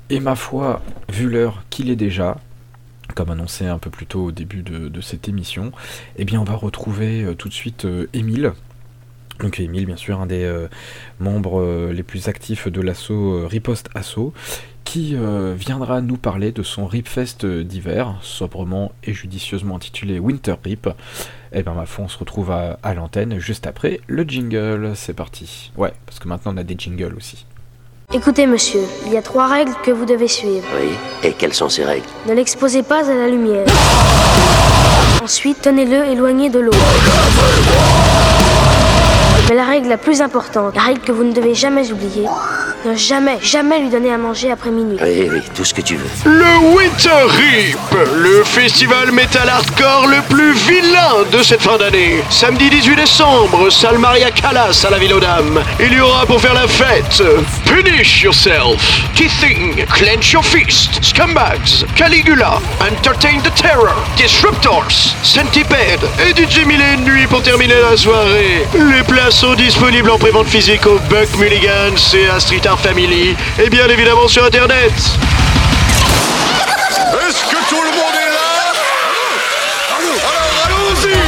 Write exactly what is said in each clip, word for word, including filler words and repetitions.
Et ma foi, vu l'heure qu'il est déjà, comme annoncé un peu plus tôt au début de, de cette émission, eh bien on va retrouver euh, tout de suite euh, Émile. Donc Émile, bien sûr, un des euh, membres euh, les plus actifs de l'assaut euh, Riposte Asso, qui euh, viendra nous parler de son Ripfest d'hiver, sobrement et judicieusement intitulé Winter Rip. Et ben ma foi, on se retrouve à, à l'antenne juste après le jingle. C'est parti. Ouais, parce que maintenant on a des jingles aussi. Écoutez, monsieur, il y a trois règles que vous devez suivre. Oui, et quelles sont ces règles? Ne l'exposez pas à la lumière. Ensuite, tenez-le éloigné de l'eau. Mais la règle la plus importante, la règle que vous ne devez jamais oublier, ne jamais, jamais lui donner à manger après minuit. Oui, oui, tout ce que tu veux. Le Winter Rip, le festival metal hardcore le plus vilain de cette fin d'année. Samedi dix-huit décembre, salle Maria Callas à la Ville aux Dames. Il y aura pour faire la fête Punish Yourself, Kissing, Clench Your Fist, Scumbags, Caligula, Entertain the Terror, Disruptors, Centipede et D J Mille et une nuit pour terminer la soirée. Les places sont disponibles en prévente physique au Buck Mulligans et à Street Art Family et bien évidemment sur internet. Est-ce que tout le monde est là? Alors allons-y!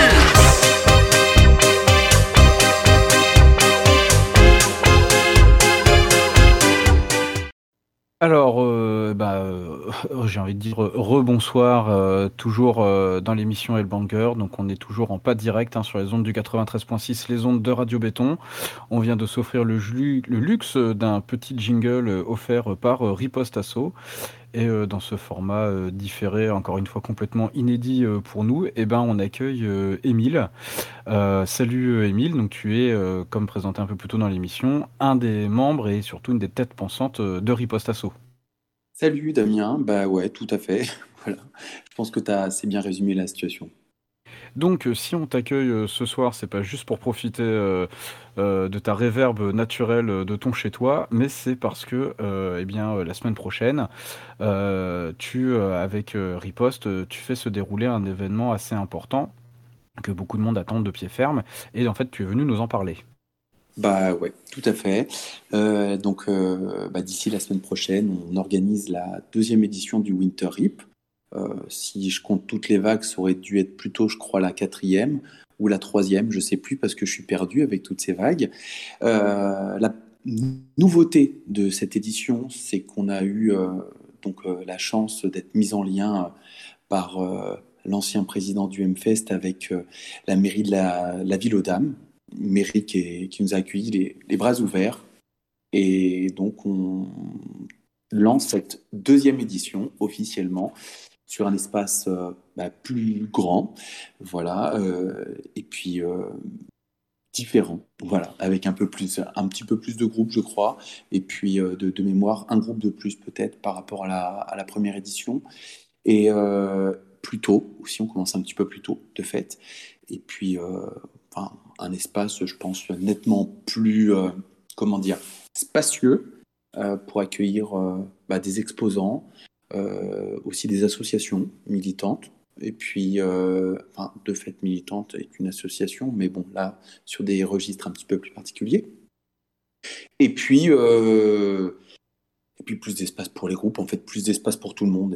Alors, euh, bah, euh, j'ai envie de dire euh, rebonsoir, euh, toujours euh, dans l'émission Hellbanger. Donc, on est toujours en pas direct hein, sur les ondes du quatre-vingt-treize virgule six, les ondes de Radio Béton. On vient de s'offrir le, jlu- le luxe d'un petit jingle euh, offert par euh, Riposte Asso. Et euh, dans ce format euh, différé, encore une fois complètement inédit euh, pour nous, eh ben, on accueille euh, Émile. Euh, salut euh, Émile, donc tu es, euh, comme présenté un peu plus tôt dans l'émission, un des membres et surtout une des têtes pensantes euh, de Riposte Asso. Salut Damien, bah ouais, tout à fait. Voilà. Je pense que tu as assez bien résumé la situation. Donc, euh, si on t'accueille euh, ce soir, c'est pas juste pour profiter euh, euh, de ta réverbe naturelle euh, de ton chez-toi, mais c'est parce que, euh, eh bien, euh, la semaine prochaine, euh, tu, euh, avec euh, Riposte, euh, tu fais se dérouler un événement assez important que beaucoup de monde attendent de pied ferme, et en fait, tu es venu nous en parler. Bah ouais, tout à fait. Euh, donc euh, bah, d'ici la semaine prochaine, on organise la deuxième édition du Winter Rip. Euh, si je compte toutes les vagues, ça aurait dû être plutôt, je crois, la quatrième ou la troisième, je sais plus parce que je suis perdu avec toutes ces vagues. Euh, la n- nouveauté de cette édition, c'est qu'on a eu euh, donc euh, la chance d'être mis en lien euh, par euh, l'ancien président du M-Fest avec euh, la mairie de la, la Ville aux Dames, une mairie qui, est- qui nous a accueillis les, les bras ouverts. Et donc, on lance cette deuxième édition officiellement sur un espace euh, bah, plus grand, voilà, euh, et puis euh, différent, voilà, avec un peu plus, un petit peu plus de groupes, je crois, et puis euh, de, de mémoire, un groupe de plus peut-être par rapport à la, à la première édition, et euh, plus tôt aussi, on commence un petit peu plus tôt, de fait, et puis euh, enfin, un espace, je pense, nettement plus, euh, comment dire, spacieux euh, pour accueillir euh, bah, des exposants, euh, aussi des associations militantes, et puis, euh, enfin, de fait militante est une association, mais bon, là, sur des registres un petit peu plus particuliers. Et puis, euh, et puis plus d'espace pour les groupes, en fait, plus d'espace pour tout le monde.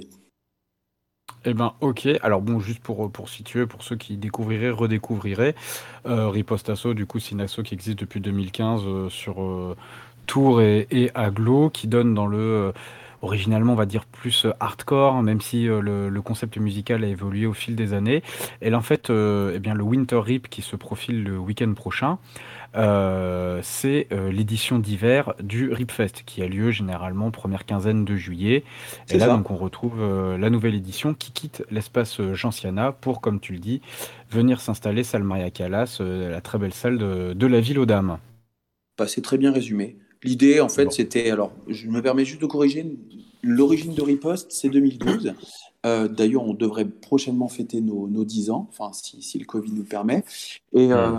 Eh ben, ok. Alors bon, juste pour, pour situer, pour ceux qui découvriraient, redécouvriraient, euh, Riposte Asso, du coup, c'est une asso qui existe depuis deux mille quinze euh, sur euh, Tours et, et Aglo, qui donne dans le, euh, originalement, on va dire, plus euh, hardcore, même si euh, le, le concept musical a évolué au fil des années. Et là, en fait, euh, eh bien, le Winter Rip qui se profile le week-end prochain, euh, c'est euh, l'édition d'hiver du Ripfest, qui a lieu généralement première quinzaine de juillet. Et C'est là, ça. donc, on retrouve euh, la nouvelle édition qui quitte l'espace euh, Gentiana pour, comme tu le dis, venir s'installer salle Maria Callas, euh, la très belle salle de, de la Ville aux Dames. Bah, c'est très bien résumé. L'idée, en fait, Bon. c'était, alors, je me permets juste de corriger, l'origine de Riposte, c'est deux mille douze. Euh, d'ailleurs, on devrait prochainement fêter nos, nos dix ans, enfin, si, si le Covid nous le permet. Et euh,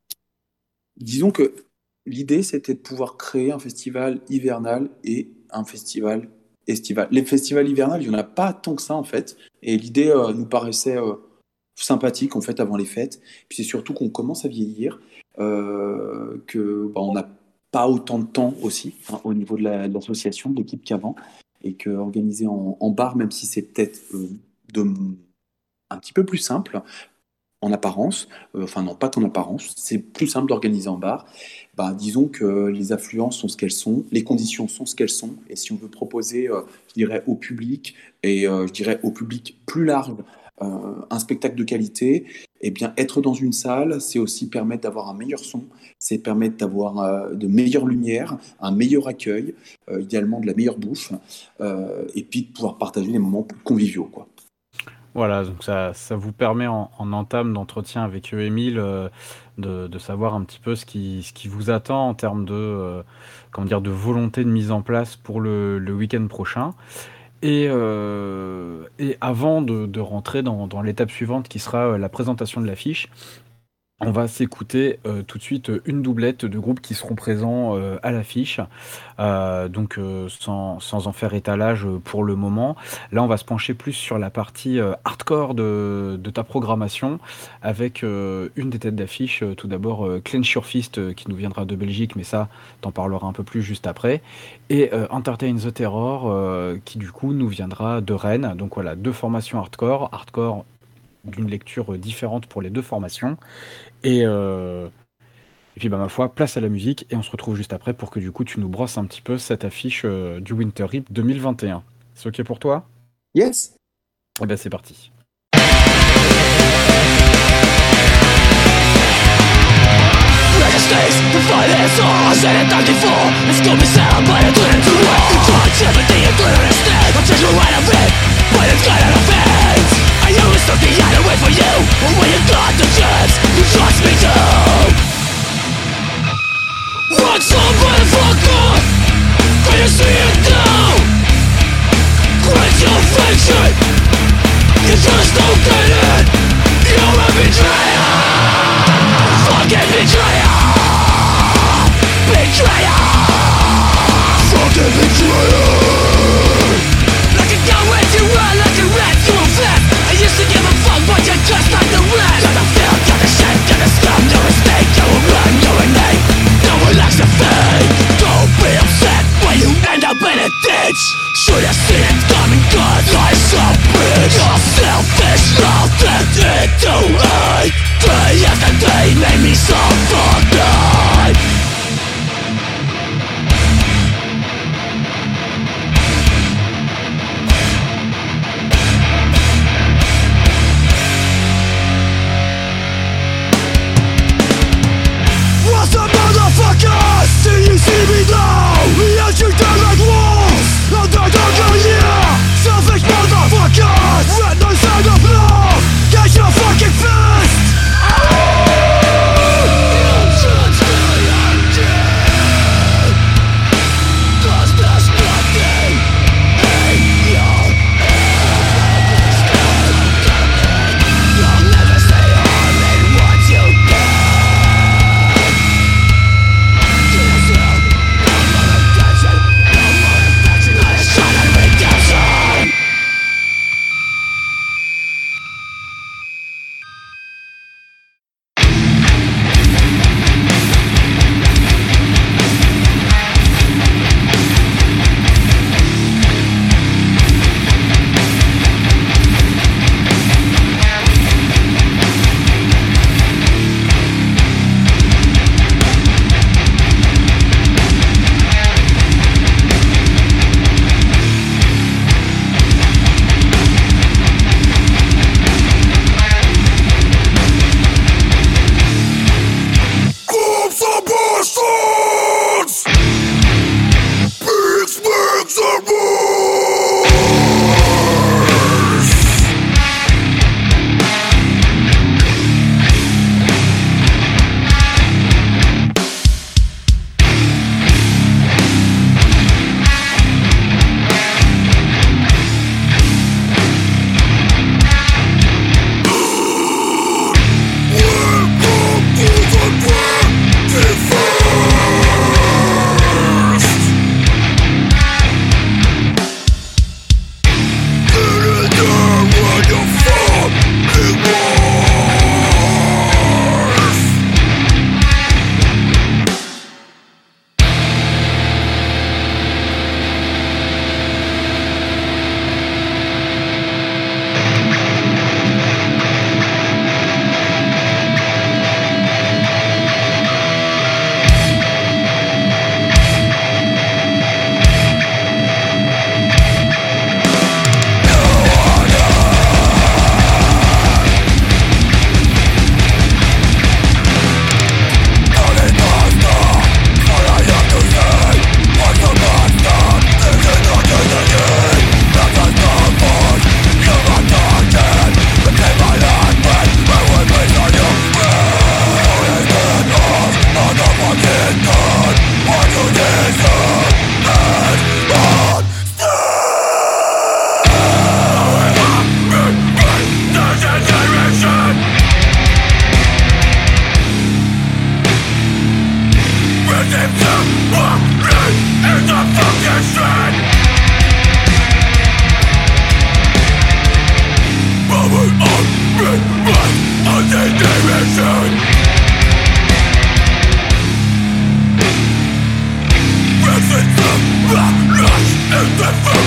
disons que l'idée, c'était de pouvoir créer un festival hivernal et un festival estival. Les festivals hivernales, il n'y en a pas tant que ça, en fait. Et l'idée euh, nous paraissait euh, sympathique, en fait, avant les fêtes. Puis c'est surtout qu'on commence à vieillir, euh, que bah, on n'a pas autant de temps aussi, hein, au niveau de la- de l'association, de l'équipe qu'avant. et que organiser en, en bar, même si c'est peut-être euh, de, un petit peu plus simple en apparence, euh, enfin non, pas qu'en apparence, c'est plus simple d'organiser en bar. Bah, disons que les affluences sont ce qu'elles sont, les conditions sont ce qu'elles sont, et si on veut proposer, euh, je dirais, au public, et euh, je dirais au public plus large, euh, un spectacle de qualité, eh bien, être dans une salle, c'est aussi permettre d'avoir un meilleur son, c'est permettre d'avoir euh, de meilleures lumières, un meilleur accueil, euh, idéalement de la meilleure bouffe, euh, et puis de pouvoir partager des moments conviviaux, quoi. Voilà, donc ça, ça vous permet en, en entame d'entretien avec eux, Émile, euh, de, de savoir un petit peu ce qui, ce qui vous attend en termes de, euh, comment dire, de volonté de mise en place pour le, le week-end prochain. Et, euh, et avant de, de rentrer dans, dans l'étape suivante qui sera euh, la présentation de l'affiche, on va s'écouter euh, tout de suite euh, une doublette de groupes qui seront présents euh, à l'affiche, euh, donc euh, sans, sans en faire étalage euh, pour le moment. Là, on va se pencher plus sur la partie euh, hardcore de, de ta programmation, avec euh, une des têtes d'affiche, euh, tout d'abord euh, Clench Your Fist, euh, qui nous viendra de Belgique, mais ça, t'en parleras un peu plus juste après, et euh, Entertain the Terror, euh, qui du coup nous viendra de Rennes. Donc voilà, deux formations hardcore, hardcore d'une lecture différente pour les deux formations. Et, euh, et puis bah ma foi, place à la musique et on se retrouve juste après pour que du coup tu nous brosses un petit peu cette affiche euh, du Winter Rip deux mille vingt et un. C'est ok pour toi? Yes. Et ben c'est parti. I always took the other way for you. But when you got the chance, you trust me too. Rock some motherfucker, can you see it now? Quit your fiction, you just don't get it. You're a betrayer, fucking betrayer, betrayer, fucking betrayer. Like a gun when you run, like a rat to a vet. I used to give a fuck, but you're just like the rest. You're the filth, you're the shit, you're the scum, you're a snake, you're a run, you're a name. No one likes to fake. Don't be upset when you end up in a ditch. Should have seen it coming, cause life's so bitch. You're selfish, lost it to hate. Day after day made me so fucked up. See you see me now, we are you down like walls. I'm not gonna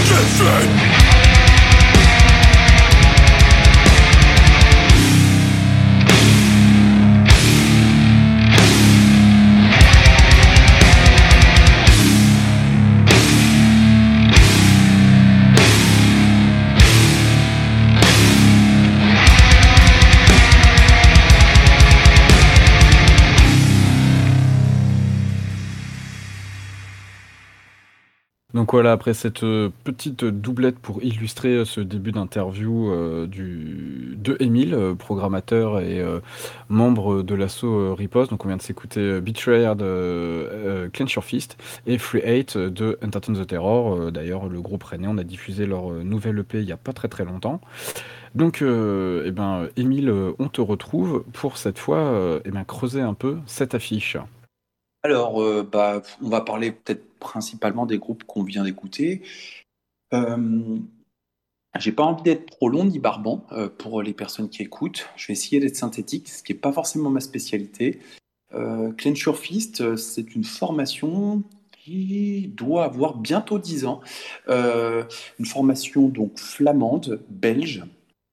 Donc voilà, après cette euh, petite doublette pour illustrer euh, ce début d'interview euh, du, de Émile, euh, programmateur et euh, membre de l'assaut euh, Riposte. Donc on vient de s'écouter euh, Betrayed de euh, Clench Your Fist et Free Hate de Entertain the Terror. Euh, D'ailleurs, le groupe rennais, on a diffusé leur euh, nouvelle E P il n'y a pas très très longtemps. Donc, euh, eh ben, Émile, euh, on te retrouve pour cette fois euh, eh ben, creuser un peu cette affiche. Alors, euh, bah, on va parler peut-être principalement des groupes qu'on vient d'écouter. Euh, j'ai pas envie d'être trop long ni barbant euh, pour les personnes qui écoutent. Je vais essayer d'être synthétique, ce qui n'est pas forcément ma spécialité. Euh, Clench Your Fist, euh, c'est une formation qui doit avoir bientôt dix ans. Euh, une formation donc flamande, belge,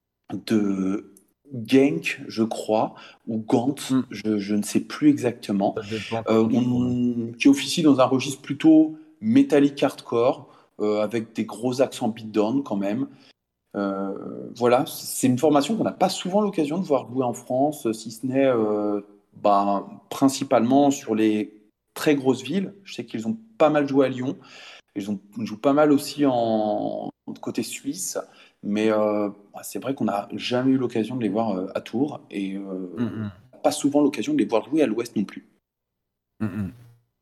de Genk, je crois, ou Gant, Mm. je, je ne sais plus exactement, Ça dépend euh, comment tu trouves. on- qui officie dans un registre plutôt métallique hardcore, euh, avec des gros accents beatdown quand même. Euh, voilà, c'est une formation qu'on n'a pas souvent l'occasion de voir jouer en France, si ce n'est euh, bah, principalement sur les très grosses villes. Je sais qu'ils ont pas mal joué à Lyon, ils, ont, ils jouent pas mal aussi en côté suisse, mais euh, bah, c'est vrai qu'on n'a jamais eu l'occasion de les voir euh, à Tours et euh, Mm, mm. pas souvent l'occasion de les voir jouer à l'Ouest non plus. Mm, mm.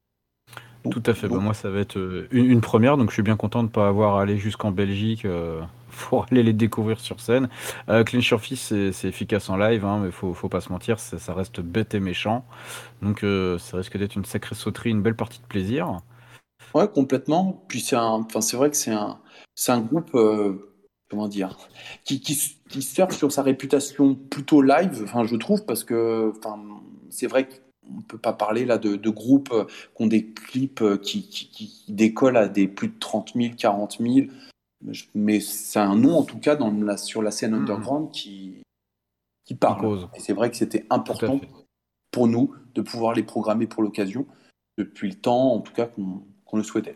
Donc, Tout à fait. Bah, donc, moi, ça va être euh, une, une première, donc je suis bien content de ne pas avoir à aller jusqu'en Belgique euh, pour aller les découvrir sur scène. Euh, Clench Your Fist, c'est c'est efficace en live, hein, mais faut, faut pas se mentir, ça, ça reste bête et méchant. Donc euh, ça risque d'être une sacrée sauterie, une belle partie de plaisir. ouais, complètement. Puis c'est un, enfin, c'est vrai que c'est un, c'est un groupe, euh, comment dire, qui, qui, qui surfe sur sa réputation plutôt live, enfin, je trouve, parce que, enfin, c'est vrai qu'on peut pas parler là de, de groupes euh, qui ont des clips euh, qui, qui, qui décollent à des plus de trente mille, quarante mille, mais c'est un nom en tout cas dans la, sur la scène Mhm. underground qui, qui Qui parle. cause, Et c'est vrai que c'était tout à important fait. pour nous de pouvoir les programmer pour l'occasion, depuis le temps en tout cas qu'on qu'on le souhaitait.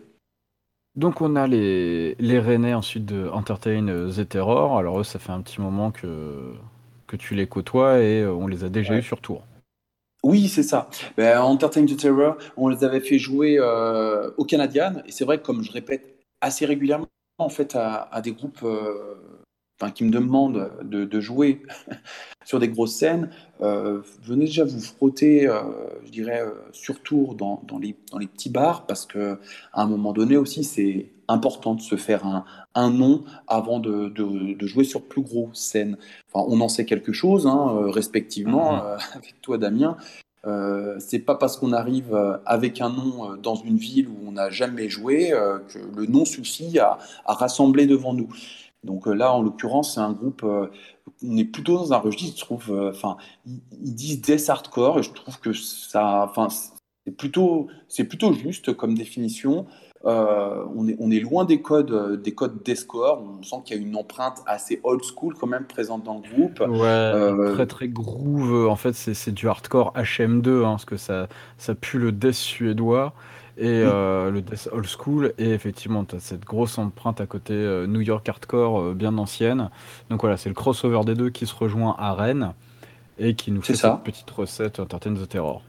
Donc on a les, les Rennais ensuite de Entertain euh, the Terror. Alors eux, ça fait un petit moment que, que tu les côtoies et euh, on les a déjà eu Ouais. sur tour. Oui, c'est ça. Ben, Entertain the Terror, on les avait fait jouer euh, au Canadian, et c'est vrai que comme je répète assez régulièrement en fait à, à des groupes euh, enfin, qui me demandent de, de jouer sur des grosses scènes, euh, venez déjà vous frotter, euh, je dirais, euh, sur tour dans, dans les, dans les petits bars, parce que à un moment donné aussi, c'est important de se faire un, un nom avant de, de, de jouer sur plus grosses scènes. Enfin, on en sait quelque chose, hein, euh, respectivement, Mhm. euh, avec toi, Damien. Euh, c'est pas parce qu'on arrive euh, avec un nom euh, dans une ville où on n'a jamais joué euh, que le nom suffit à, à rassembler devant nous. Donc euh, là, en l'occurrence, c'est un groupe. Euh, on est plutôt dans un registre, je trouve. euh, Enfin, ils, ils disent death hardcore et je trouve que ça. Enfin, c'est plutôt, c'est plutôt juste comme définition. Euh, on est, on est loin des codes, euh, des codes deathcore. On sent qu'il y a une empreinte assez old school quand même présente dans le groupe. Ouais, Euh, très très groove. En fait, c'est c'est du hardcore H M deux, hein, parce que ça, ça pue le death suédois et oui, euh, le death old school. Et effectivement, tu as cette grosse empreinte à côté euh, New York hardcore euh, bien ancienne. Donc voilà, c'est le crossover des deux qui se rejoint à Rennes et qui nous c'est fait cette ça. petite recette Entertain the Terror.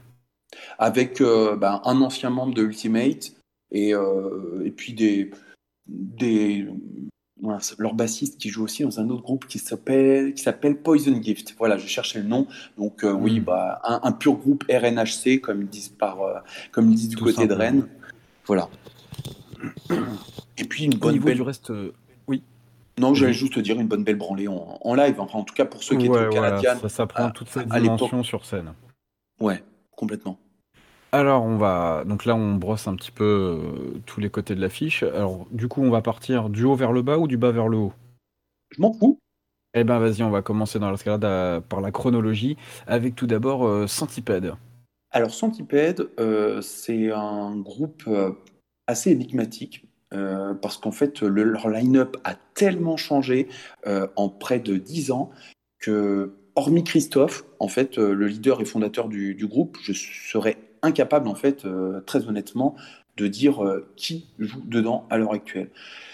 Avec euh, ben, un ancien membre de Ultimate et, euh, et puis des, des voilà, c'est leur bassiste qui joue aussi dans un autre groupe qui s'appelle qui s'appelle Poison Gift. Voilà, je cherchais le nom. Donc euh, oui, Hmm, bah un, un pur groupe R N H C comme ils disent par euh, comme ils disent du tout côté de simplement. Rennes. Voilà. Et puis une Au bonne niveau du belle. reste, euh, oui, Non, j'allais vas-y. juste te dire une bonne belle branlée en, en live. Enfin, en tout cas pour ceux qui étaient au Ouais, voilà, Canadian ça, ça prend à, toute sa à l'époque. dimension sur scène. Ouais, complètement. Alors on va donc là on brosse un petit peu euh, tous les côtés de l'affiche. Alors du coup on va partir du haut vers le bas ou du bas vers le haut? Je m'en fous. Eh ben vas-y, on va commencer dans l'escalade à- par la chronologie avec tout d'abord euh, Centipede. Alors Centipede, euh, c'est un groupe euh, assez énigmatique. euh, parce qu'en fait, le- leur line-up a tellement changé euh, en près de dix ans que, hormis Christophe, en fait, euh, le leader et fondateur du, du groupe, je serais incapable, en fait, euh, très honnêtement, de dire euh, qui joue dedans à l'heure actuelle.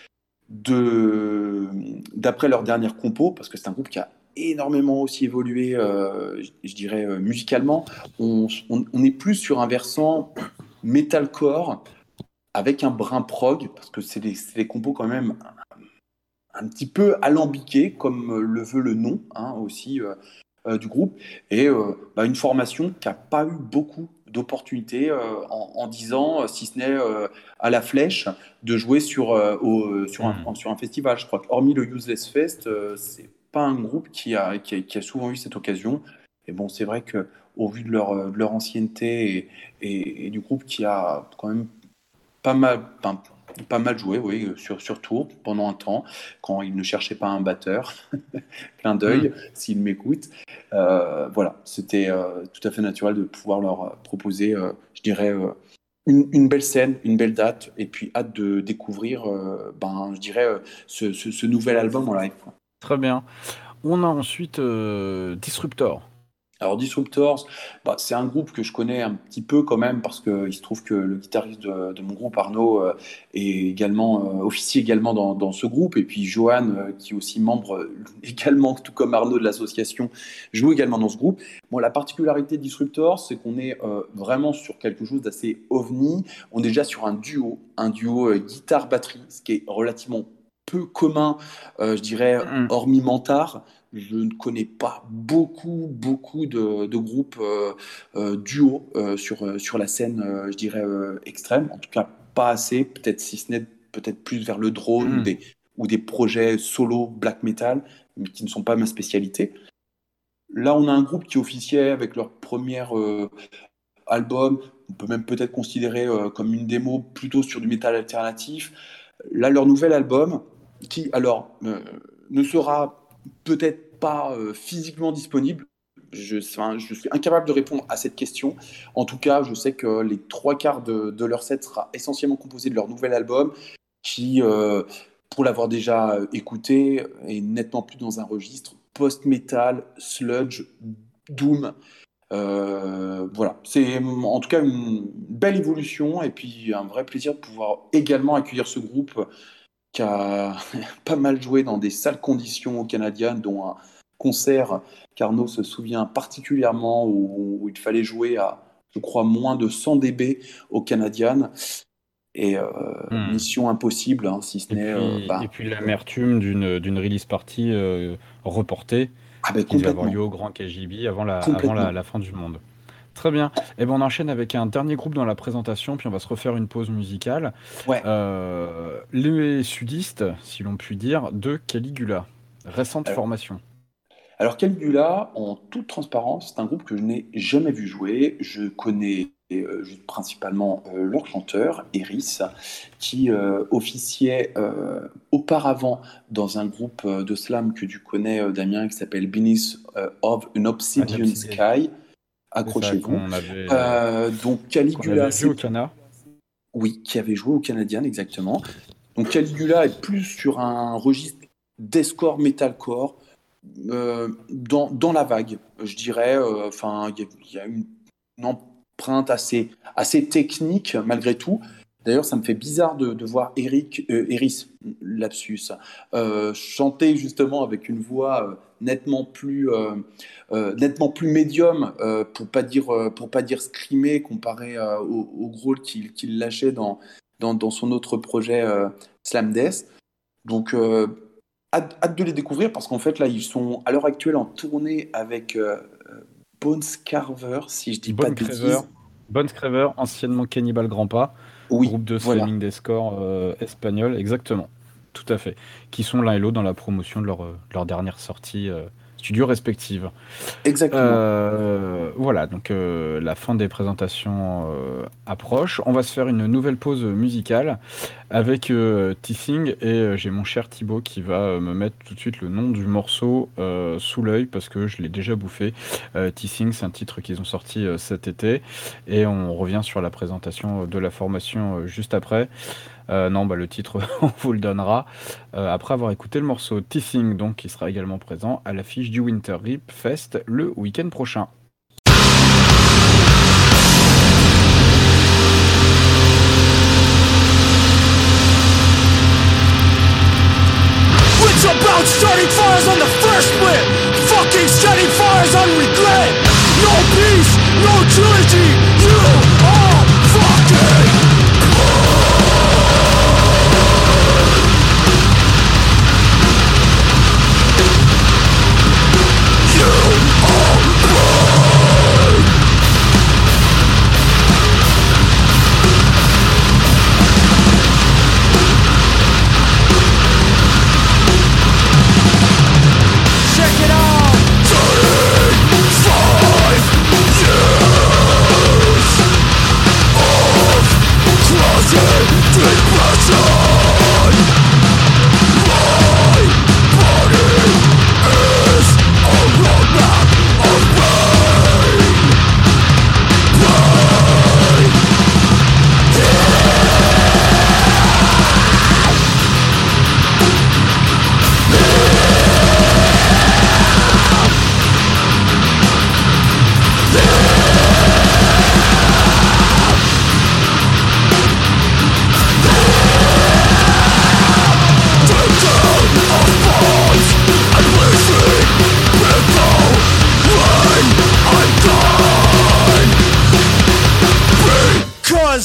De, d'après leur dernière compo, parce que c'est un groupe qui a énormément aussi évolué, euh, je, je dirais euh, musicalement, on, on- on est plus sur un versant metalcore avec un brin prog, parce que c'est des, c'est des compos quand même un petit peu alambiqués, comme euh, le veut le nom hein, aussi euh, euh, du groupe, et euh, bah, une formation qui n'a pas eu beaucoup d'opportunités euh, en, en dix ans, si ce n'est euh, à la flèche, de jouer sur, euh, au- sur, Hmm. un, sur un festival. Je crois qu'hormis le Useless Fest, euh, c'est pas un groupe qui a, qui a, qui a souvent eu cette occasion. Et bon, c'est vrai que au vu de leur, euh, de leur ancienneté et, et- et du groupe qui a quand même pas mal, pas, pas mal joué, oui, euh, sur, sur Tours pendant un temps, quand il ne cherchait pas un batteur. Clin Hmm. d'œil, s'il m'écoute. Euh, voilà, c'était euh, tout à fait naturel de pouvoir leur euh, proposer, euh, je dirais, euh, une, une belle scène, une belle date, et puis hâte de découvrir, euh, ben, je dirais, euh, ce, ce- ce nouvel album en live. Très bien. On a ensuite euh, Disruptor. Alors Disruptors, bah, c'est un groupe que je connais un petit peu quand même parce que il se trouve que le guitariste de, de mon groupe Arnaud euh, est également euh, officie également dans, dans ce groupe et puis Johan euh, qui est aussi membre euh, également tout comme Arnaud de l'association joue également dans ce groupe. Bon, la particularité de Disruptors, c'est qu'on est euh, vraiment sur quelque chose d'assez ovni. On est déjà sur un duo, un duo euh, guitare-batterie, ce qui est relativement peu commun, euh, je dirais, Hmm. hormis Mentard. Je ne connais pas beaucoup, beaucoup de, de groupes euh, euh, duo euh, sur, euh, sur la scène, euh, je dirais, euh, extrême. En tout cas, pas assez, peut-être si ce n'est peut-être plus vers le drone ou Hmm. des, ou des projets solo black metal, mais qui ne sont pas ma spécialité. Là, on a un groupe qui officiait avec leur premier euh, album, on peut même peut-être considérer euh, comme une démo plutôt sur du métal alternatif. Là, leur nouvel album, qui alors euh, ne sera peut-être pas euh, physiquement disponible, je, enfin, je suis incapable de répondre à cette question. En tout cas, je sais que les trois quarts de, de leur set sera essentiellement composé de leur nouvel album, qui, euh, pour l'avoir déjà écouté, est nettement plus dans un registre post-metal, sludge, doom. Euh, voilà, c'est en tout cas une belle évolution et puis un vrai plaisir de pouvoir également accueillir ce groupe qui a pas mal joué dans des sales conditions au Canadien, dont un concert qu'Arnaud se souvient particulièrement où, où il fallait jouer à, je crois, moins de cent décibels au Canadien. Et euh, Hmm. mission impossible, hein, si ce Et n'est... euh, puis, et bah, puis l'amertume d'une d'une release party euh, reportée ah ben qui devait avoir complètement, lieu au Grand K J B avant la, avant la, complètement. la fin du monde. Très bien. Et ben on enchaîne avec un dernier groupe dans la présentation, puis on va se refaire une pause musicale. Ouais. Euh, les sudistes, si l'on peut dire, de Caligula. Récente Alors, formation. Alors Caligula, en toute transparence, c'est un groupe que je n'ai jamais vu jouer. Je connais euh, juste principalement euh, leur chanteur, Eris, qui euh, officiait euh, auparavant dans un groupe euh, de slam que tu connais, euh, Damien, qui s'appelle Beneath euh, of an Un Obsidian Obsidian. Sky. C'est ça Accrochez-vous. qu'on avait, Euh, donc qu'on Caligula, avait vu au c'est... Cana. Oui, qui avait joué au Canadien, exactement. Donc Caligula est plus sur un registre deathcore, metalcore, euh, dans, dans la vague, je dirais. euh, Enfin, il y, a il y a une, une empreinte assez, assez technique malgré tout. D'ailleurs, ça me fait bizarre de, de voir Eric, euh, Eris, lapsus, euh, chanter justement avec une voix euh, nettement plus, euh, euh, nettement plus médium, euh, pour pas dire, euh, pour pas dire screamer, comparé euh, au, au growl qu'il qu'il lâchait dans, dans, dans son autre projet euh, Slam Death. Donc, euh, hâte, hâte de les découvrir parce qu'en fait, là, ils sont à l'heure actuelle en tournée avec euh, Bones Carver, si je dis pas Bonne de Craver. bêtises. Bonne Craver, anciennement Cannibal Grandpa, Oui, groupe de voilà, slamming deathcore euh, espagnol, exactement. Tout à fait. Qui sont l'un et l'autre dans la promotion de leur, euh, leur dernière sortie euh, studio respective. exactement. Euh, voilà, donc euh, la fin des présentations euh, approche. On va se faire une nouvelle pause musicale avec euh, Teething et euh, j'ai mon cher Thibaut qui va euh, me mettre tout de suite le nom du morceau euh, sous l'œil parce que je l'ai déjà bouffé. Euh, Teething, c'est un titre qu'ils ont sorti euh, cet été et on revient sur la présentation de la formation euh, juste après. Euh, non, bah, le titre, on vous le donnera euh, après avoir écouté le morceau Teething, donc, qui sera également présent à l'affiche du Winter Rip Fest le week-end prochain. It's about starting fires on the first split. Fucking starting fires on regret. No peace, no trilogy. You are fucking check it out. Five years of closet depression. My body is a roadmap of pain. Pain. Cause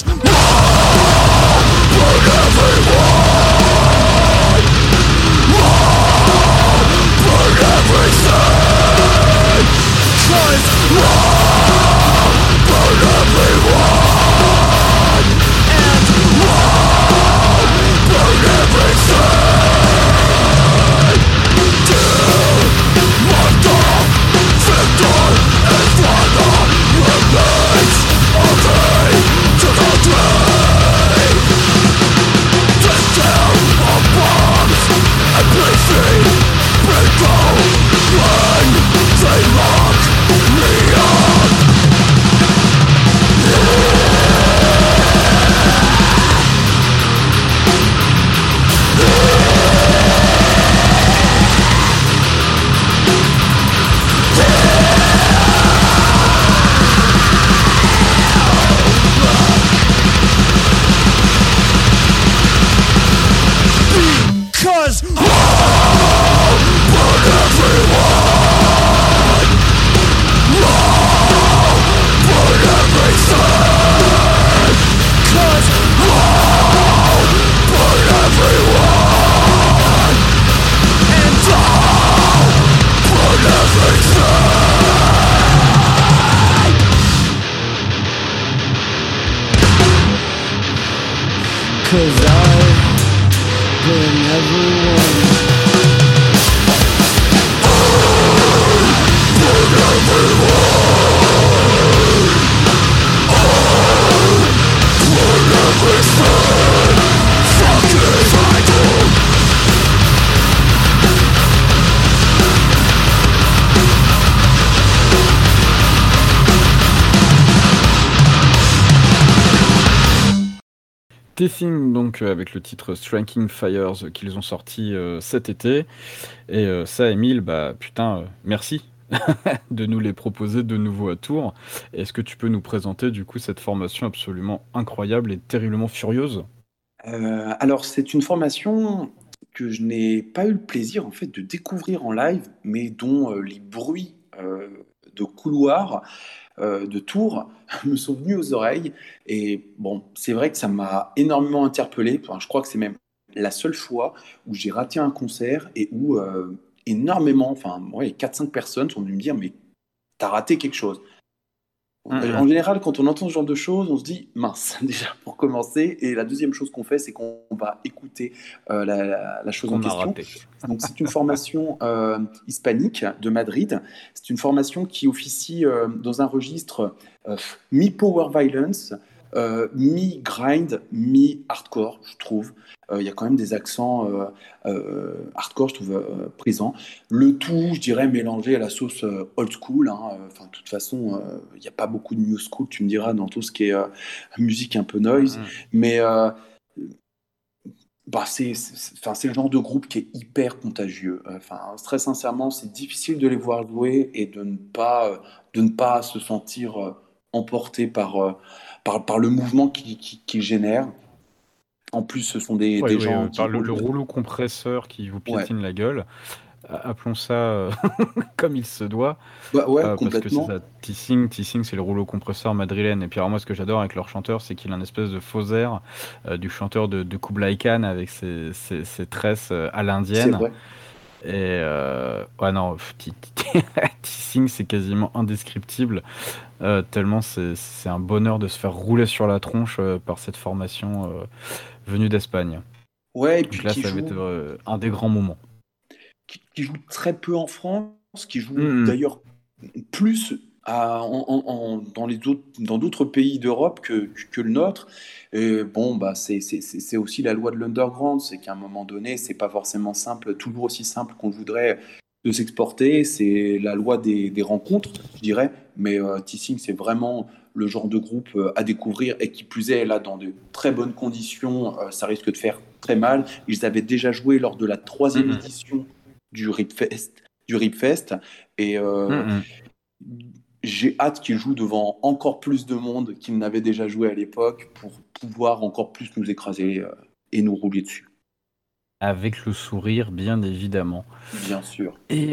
Cause Cause I've been everyone. Teething, donc euh, avec le titre Striking Fires euh, qu'ils ont sorti euh, cet été. Et euh, ça, Émile, bah putain, euh, merci de nous les proposer de nouveau à Tours. Est-ce que tu peux nous présenter du coup cette formation absolument incroyable et terriblement furieuse? Euh, alors, c'est une formation que je n'ai pas eu le plaisir en fait de découvrir en live, mais dont euh, les bruits euh, de couloir euh, de Tours me sont venus aux oreilles. Et bon, c'est vrai que ça m'a énormément interpellé. Enfin, je crois que c'est même la seule fois où j'ai raté un concert et où euh, énormément, enfin, ouais, quatre cinq personnes sont venues me dire, mais t'as raté quelque chose. Mhm. En général, quand on entend ce genre de choses, on se dit mince, déjà pour commencer. Et la deuxième chose qu'on fait, c'est qu'on va écouter euh, la, la- la chose en Qu'on a question. raté. Donc, c'est une formation euh, hispanique de Madrid. C'est une formation qui officie euh, dans un registre euh, mi-power violence, euh, mi-grind, mi-hardcore, je trouve. Euh, Il y a quand même des accents euh, euh, hardcore, je trouve, euh, présents. Le tout, je dirais, mélangé à la sauce euh, old school. Hein. Euh, Enfin, de toute façon, euh, il n'y a pas beaucoup de new school, tu me diras, dans tout ce qui est euh, musique un peu noise. Mhm. Mais euh, Bah, c'est, c'est, enfin, c'est le genre de groupe qui est hyper contagieux. Enfin, très sincèrement, c'est difficile de les voir jouer et de ne pas, euh, de ne pas se sentir euh, emporté par, euh, par, par le mouvement qu'ils qui, qui génèrent. En plus, ce sont des, Ouais, des ouais, gens euh, par qui, le, au le lieu de... rouleau compresseur qui vous Ouais, piétine la gueule, a- appelons ça euh, comme il se doit, bah, ouais, euh, parce que c'est complètement. ça, T-Sing, T-Sing c'est le rouleau compresseur madrilène. Et puis alors moi ce que j'adore avec leur chanteur, c'est qu'il a une espèce de faux air euh, du chanteur de, de Kublai Khan avec ses, ses- ses tresses euh, à C'est l'indienne. vrai. Et euh, ouais non, pff, T- T- T-Sing c'est quasiment indescriptible, euh, tellement c'est c'est un bonheur de se faire rouler sur la tronche euh, par cette formation euh, venue d'Espagne. Ouais, et Donc puis là qui ça va être joue, euh, un des grands moments. qui, qui joue très peu en France, qui joue Mhm. d'ailleurs plus à- en- en- en- dans les autres, dans d'autres pays d'Europe que, que le nôtre. Et bon, bah, c'est, c'est, c'est c'est aussi la loi de l'underground, c'est qu'à un moment donné, c'est pas forcément simple, toujours aussi simple qu'on le voudrait de s'exporter. C'est la loi des, des rencontres, je dirais. Mais euh, T-Sing, c'est vraiment le genre de groupe euh, à découvrir et qui plus est là dans de très bonnes conditions, euh, ça risque de faire très mal. Ils avaient déjà joué lors de la troisième Mhm. édition du Ripfest, du Ripfest et euh, Mhm. j'ai hâte qu'il joue devant encore plus de monde qu'il n'avait déjà joué à l'époque pour pouvoir encore plus nous écraser euh, et nous rouler dessus, Avec le sourire, bien évidemment. bien sûr. Et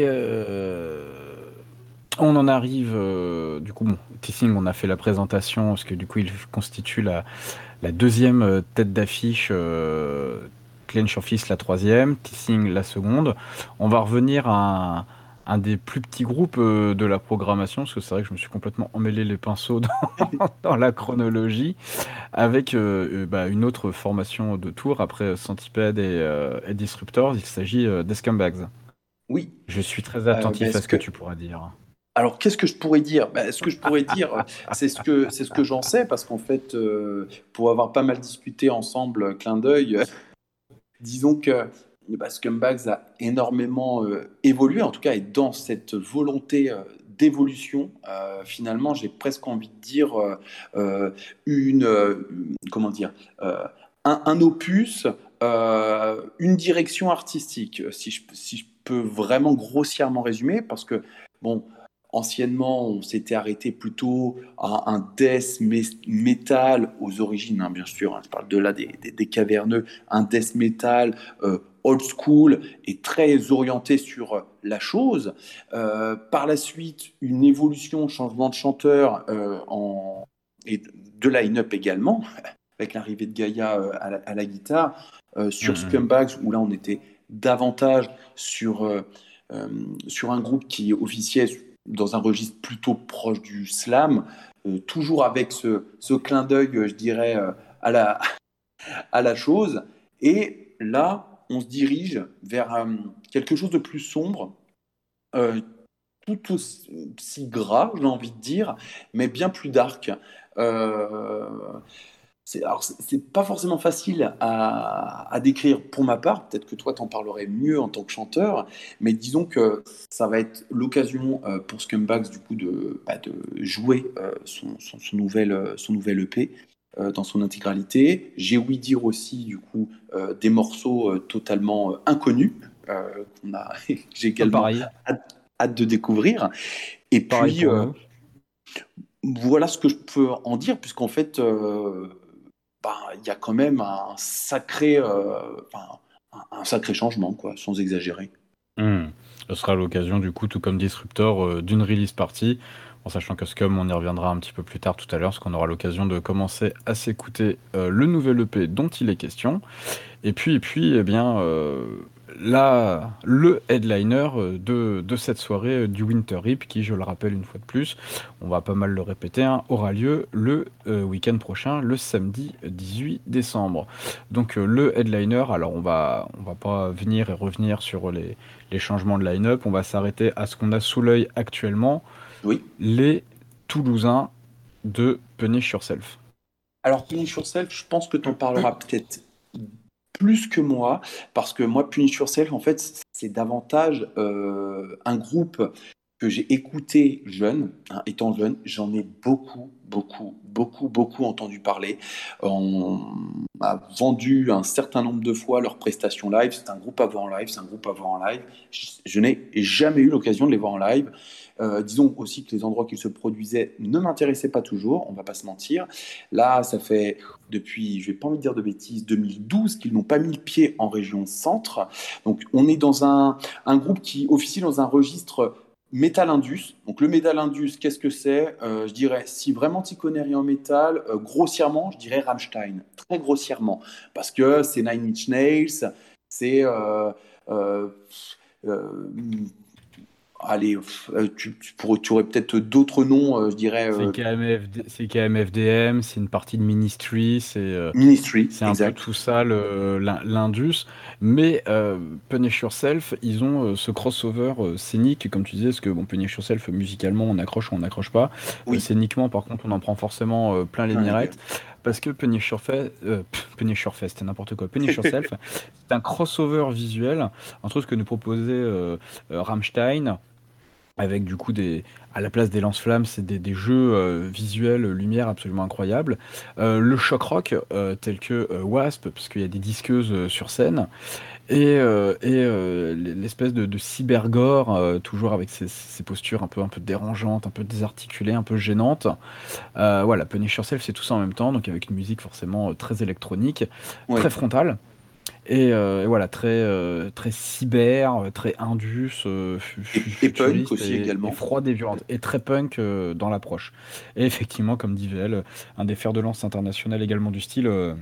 euh, on en arrive, euh, du coup, bon, Tissing, on a fait la présentation, parce que du coup, il constitue la, la deuxième euh, tête d'affiche, euh, Clench of Fist la troisième, Tissing la seconde. On va revenir à un, un des plus petits groupes euh, de la programmation, parce que c'est vrai que je me suis complètement emmêlé les pinceaux dans, dans la chronologie, avec euh, euh, bah, une autre formation de tour, après Centipede et, euh, et Disruptors, il s'agit euh, des Scumbags. Oui. Je suis très Euh, ben, attentif à est-ce ce que que tu pourras dire. alors qu'est-ce que je pourrais dire? Ben, ce que je pourrais dire, euh, c'est ce que c'est ce que j'en sais parce qu'en fait, euh, pour avoir pas mal discuté ensemble, euh, clin d'œil, euh, disons que bah, Scumbags a énormément euh, évolué, en tout cas, et dans cette volonté euh, d'évolution, euh, finalement, j'ai presque envie de dire euh, euh, une, euh, comment dire, euh, un, un opus, euh, une direction artistique, si je, si je peux vraiment grossièrement résumer, parce que, bon, anciennement, on s'était arrêté plutôt à un death me- metal aux origines, hein, bien sûr, hein, je parle de là des, des, des caverneux, un death metal euh, old school et très orienté sur euh, la chose. Euh, par la suite, une évolution, changement de chanteur euh, en, et de line-up également, avec l'arrivée de Gaïa euh, à, la, à la guitare. Euh, sur Mhm. Scumbags, où là on était davantage sur, euh, euh, sur un groupe qui officiait dans un registre plutôt proche du slam, euh, toujours avec ce, ce clin d'œil, euh, je dirais, euh, à la, à la chose. Et là, on se dirige vers euh, quelque chose de plus sombre, euh, tout aussi gras, j'ai envie de dire, mais bien plus dark. Euh, c'est, alors, c'est c'est pas forcément facile à, à décrire pour ma part. Peut-être que toi, t'en parlerais mieux en tant que chanteur, mais disons que ça va être l'occasion euh, pour Scumbags du coup de, bah, de jouer euh, son, son, son nouvel, euh, son nouvel E P euh, dans son intégralité. J'ai ouï dire aussi du coup euh, des morceaux euh, totalement euh, inconnus euh, qu'on a, j'ai également Pareil, hâte, hâte de découvrir. Et pareil puis pour euh, nous. voilà ce que je peux en dire, puisqu'en fait, euh, bah, il y a quand même un sacré, euh, enfin, un, un sacré changement, quoi, sans exagérer. Hmm. Ce sera l'occasion, du coup, tout comme Disruptor, euh, d'une release party. En sachant que Scum, on y reviendra un petit peu plus tard tout à l'heure, parce qu'on aura l'occasion de commencer à s'écouter euh, le nouvel E P dont il est question. Et puis, et puis, eh bien, euh, là, le headliner euh, de, de cette soirée euh, du Winter Rip, qui, je le rappelle une fois de plus, on va pas mal le répéter, hein, aura lieu le euh, week-end prochain, le samedi dix-huit décembre. Donc, euh, le headliner, alors on va, on va pas venir et revenir sur les, les changements de line-up, on va s'arrêter à ce qu'on a sous l'œil actuellement, Oui. les Toulousains de Punish Yourself. Alors, Punish Yourself, je pense que tu en parleras peut-être plus que moi, parce que moi, Punish Yourself, en fait, c'est davantage euh, un groupe que j'ai écouté jeune, hein, étant jeune, j'en ai beaucoup, beaucoup, beaucoup, beaucoup entendu parler. On m'a vendu un certain nombre de fois leurs prestations live. C'est un groupe à voir en live, c'est un groupe à voir en live. Je, je n'ai jamais eu l'occasion de les voir en live. Euh, disons aussi que les endroits qu'ils se produisaient ne m'intéressaient pas toujours, on va pas se mentir. Là, ça fait depuis, je vais pas envie de dire de bêtises, deux mille douze qu'ils n'ont pas mis le pied en région centre. Donc on est dans un, un groupe qui officie dans un registre Metal Indus. Donc le Metal Indus, qu'est-ce que c'est? euh, Je dirais, si vraiment tu connais rien en métal, euh, grossièrement, je dirais Rammstein. Très grossièrement. Parce que c'est Nine Inch Nails, c'est... Euh, euh, euh, allez, euh, tu, tu, pourrais, tu aurais peut-être d'autres noms, euh, je dirais... Euh, C'est K M F D, c'est K M F D M, c'est une partie de Ministry, c'est euh, Ministry, c'est un exact. peu tout ça, le- l'in- l'Indus. Mais euh, Punish Yourself, ils ont euh, ce crossover euh, scénique, comme tu disais, parce que bon, Punish Yourself, musicalement, on accroche ou on n'accroche pas. Euh, Oui. scéniquement, par contre, on en prend forcément euh, plein les Plein les mirettes. Parce que Punish Yourself, euh, pff, Punish Yourself, c'est n'importe quoi. Punish Yourself, c'est un crossover visuel entre ce que nous proposait euh, euh, Rammstein, avec du coup des à la place des lance-flammes, c'est des, des jeux euh, visuels euh, lumière absolument incroyables. Euh, le shock rock euh, tel que euh, Wasp, parce qu'il y a des disqueuses euh, sur scène, et, euh, et euh, l'espèce de, de cybergore, euh, toujours avec ses, ses postures un peu un peu dérangeantes, un peu désarticulées, un peu gênantes. Euh, voilà, Punish Yourself, c'est tout ça en même temps, donc avec une musique forcément euh, très électronique, Ouais. très frontale. Et, euh, et voilà, très, euh, très cyber, euh, très indus, euh, fu- fu- Et, et punk futuriste aussi et, également. et froide et violente, et très punk euh, dans l'approche. Et effectivement, comme dit V L, euh, un des fers de lance international également du style, euh,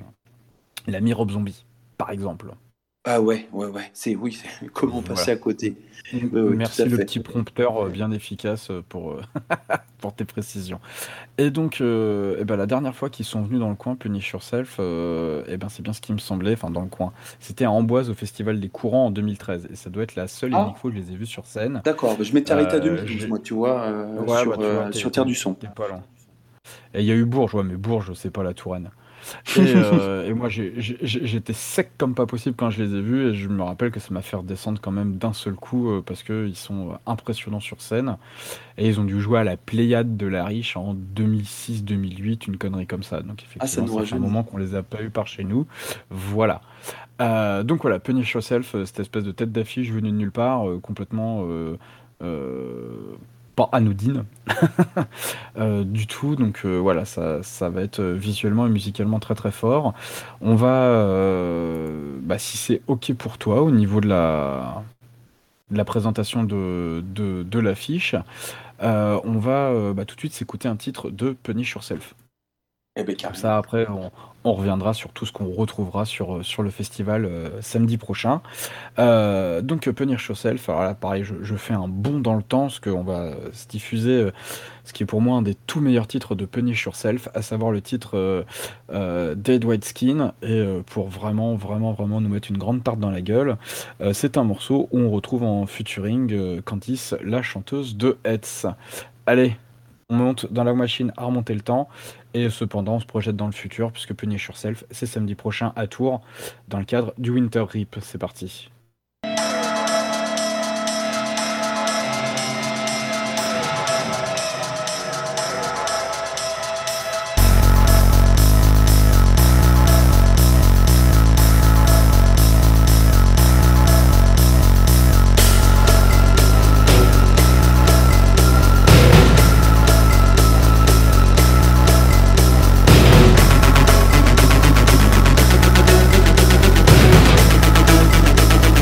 l'ami Rob Zombie, par exemple. Ah ouais, ouais, ouais. C'est, oui, c'est- comment Voilà. passer à côté? M- Ouais, ouais, tout Merci à le fait. petit prompteur euh, bien efficace euh, pour, euh, pour tes précisions. Et donc, euh, eh ben, la dernière fois qu'ils sont venus dans le coin, Punish Yourself, euh, eh ben, c'est bien ce qui me semblait, enfin dans le coin. C'était à Amboise au Festival des Courants en deux mille treize. Et ça doit être la seule et Ah, unique fois que je les ai vus sur scène. d'accord. Bah, je m'étais arrêté à Euh, deux mille douze, j'ai- moi, tu vois, euh, Ouais, bah sur, tu vois, euh, t'es sur Terre t'es- du Son. t'es pas loin. Et il y a eu Bourges, ouais, mais Bourges, c'est pas la Touraine. Et, euh, et moi, j'ai- j'ai- j'ai- j'étais sec comme pas possible quand je les ai vus, et je me rappelle que ça m'a fait redescendre quand même d'un seul coup, euh, parce qu'ils sont euh, impressionnants sur scène. Et ils ont dû jouer à la Pléiade de la Riche en deux mille six deux mille huit, une connerie comme ça. Donc Ah, ça effectivement, nous ça fait un rajeunit. moment qu'on les a pas eu par chez nous. Voilà. Euh, donc voilà, Punish Yourself, euh, cette espèce de tête d'affiche venue de nulle part, euh, complètement euh, euh, pas anodine euh, du tout. Donc euh, voilà, ça, ça va être euh, visuellement et musicalement très très fort. On va, euh, bah, si c'est OK pour toi, au niveau de la, de la présentation de, de, de l'affiche, euh, on va euh, bah, tout de suite s'écouter un titre de Punish Yourself. Eh ben, Comme carrément. ça, après, on, on reviendra sur tout ce qu'on retrouvera sur, euh, sur le festival euh, samedi prochain. Euh, donc, euh, Punish Yourself, alors là, pareil, je, je fais un bond dans le temps, parce qu'on va euh, se diffuser euh, ce qui est pour moi un des tout meilleurs titres de Punish Yourself, à savoir le titre euh, euh, Dead White Skin, et euh, pour vraiment, vraiment, vraiment nous mettre une grande tarte dans la gueule, euh, c'est un morceau où on retrouve en featuring euh, Candice, la chanteuse de Hetz. Allez, on monte dans la machine à remonter le temps, et cependant on se projette dans le futur, puisque Punish Yourself, c'est samedi prochain à Tours, dans le cadre du Winter Rip. C'est parti. Thank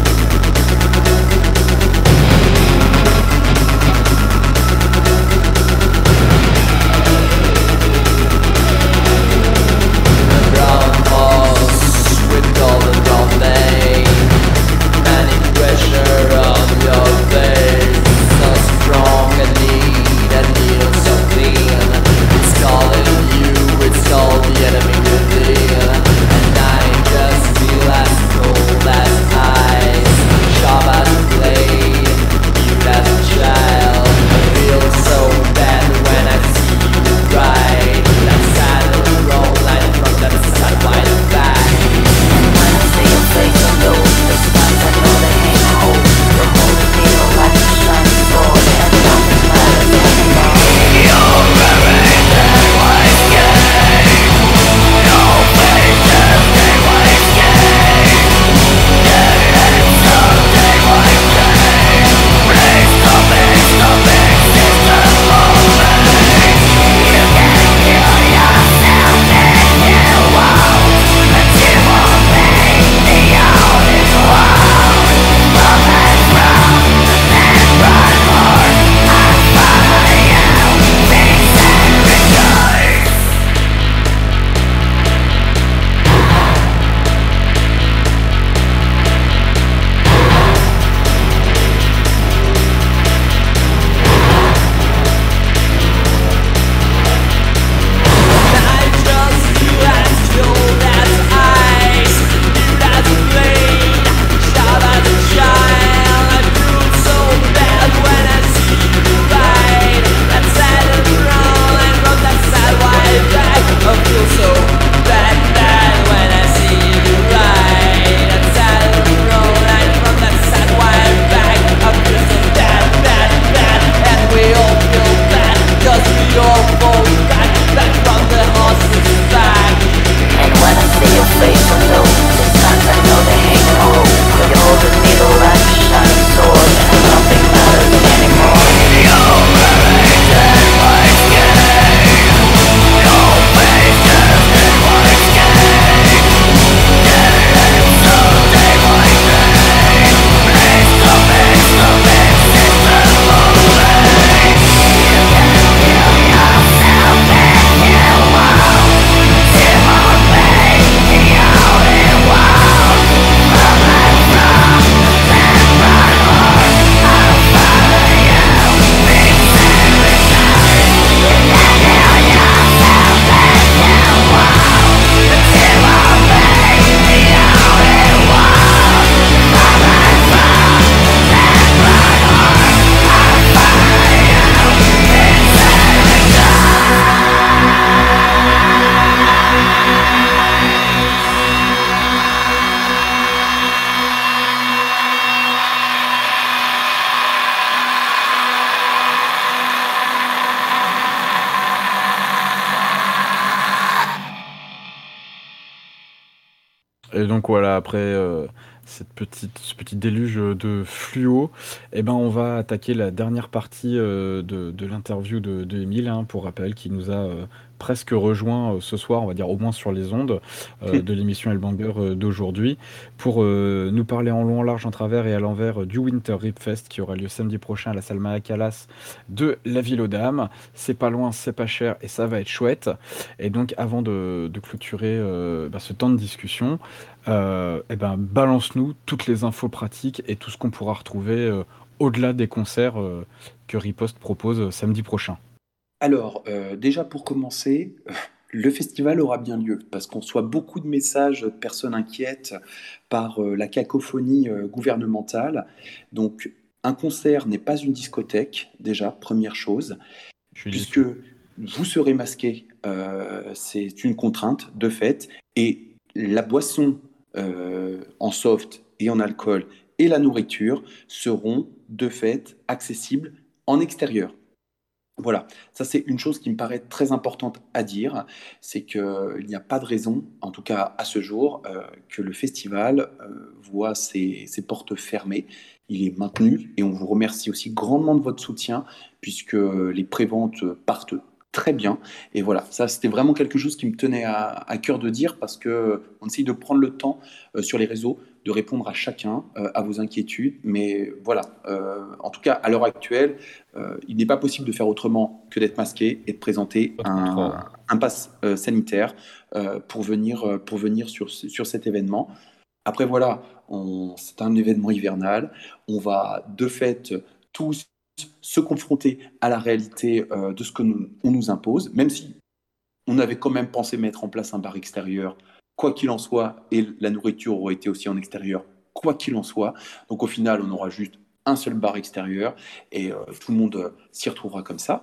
Et donc voilà, après euh, cette petite, ce petit déluge de fluo, eh ben, on va attaquer la dernière partie euh, de, de l'interview de, de Émile, hein, pour rappel, qui nous a euh, presque rejoint euh, ce soir, on va dire au moins sur les ondes euh, de l'émission Hellbanger euh, d'aujourd'hui, pour euh, nous parler en long, en large, en travers et à l'envers euh, du Winter Rip Fest qui aura lieu samedi prochain à la salle Maria Callas de la Ville aux Dames. C'est pas loin, c'est pas cher et ça va être chouette. Et donc, avant de, de clôturer euh, bah, ce temps de discussion, euh, eh ben, balance-nous toutes les infos pratiques et tout ce qu'on pourra retrouver euh, au-delà des concerts euh, que Riposte propose euh, samedi prochain. Alors, euh, déjà pour commencer, euh, le festival aura bien lieu parce qu'on reçoit beaucoup de messages de personnes inquiètes par euh, la cacophonie euh, gouvernementale. Donc, un concert n'est pas une discothèque, déjà, première chose, Je suis puisque déçu. vous serez masqué, euh, c'est une contrainte de fait, et la boisson euh, en soft et en alcool et la nourriture seront de fait accessibles en extérieur. Voilà, ça c'est une chose qui me paraît très importante à dire, c'est qu'il n'y a pas de raison, en tout cas à ce jour, euh, que le festival euh, voit ses, ses portes fermées. Il est maintenu et on vous remercie aussi grandement de votre soutien puisque les préventes partent très bien. Et voilà, ça c'était vraiment quelque chose qui me tenait à, à cœur de dire parce que on essaye de prendre le temps euh, sur les réseaux de répondre à chacun, euh, à vos inquiétudes. Mais voilà, euh, en tout cas à l'heure actuelle, euh, il n'est pas possible de faire autrement que d'être masqué et de présenter Pas de contrôle. un, un pass euh, sanitaire euh, pour venir, euh, pour venir sur, sur cet événement. Après voilà, on- c'est un événement hivernal. On va de fait tous se confronter à la réalité euh, de ce que nous, on nous impose, même si on avait quand même pensé mettre en place un bar extérieur, quoi qu'il en soit, et la nourriture aurait été aussi en extérieur, quoi qu'il en soit. Donc au final, on aura juste un seul bar extérieur et euh, tout le monde euh, s'y retrouvera comme ça.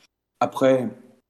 Après,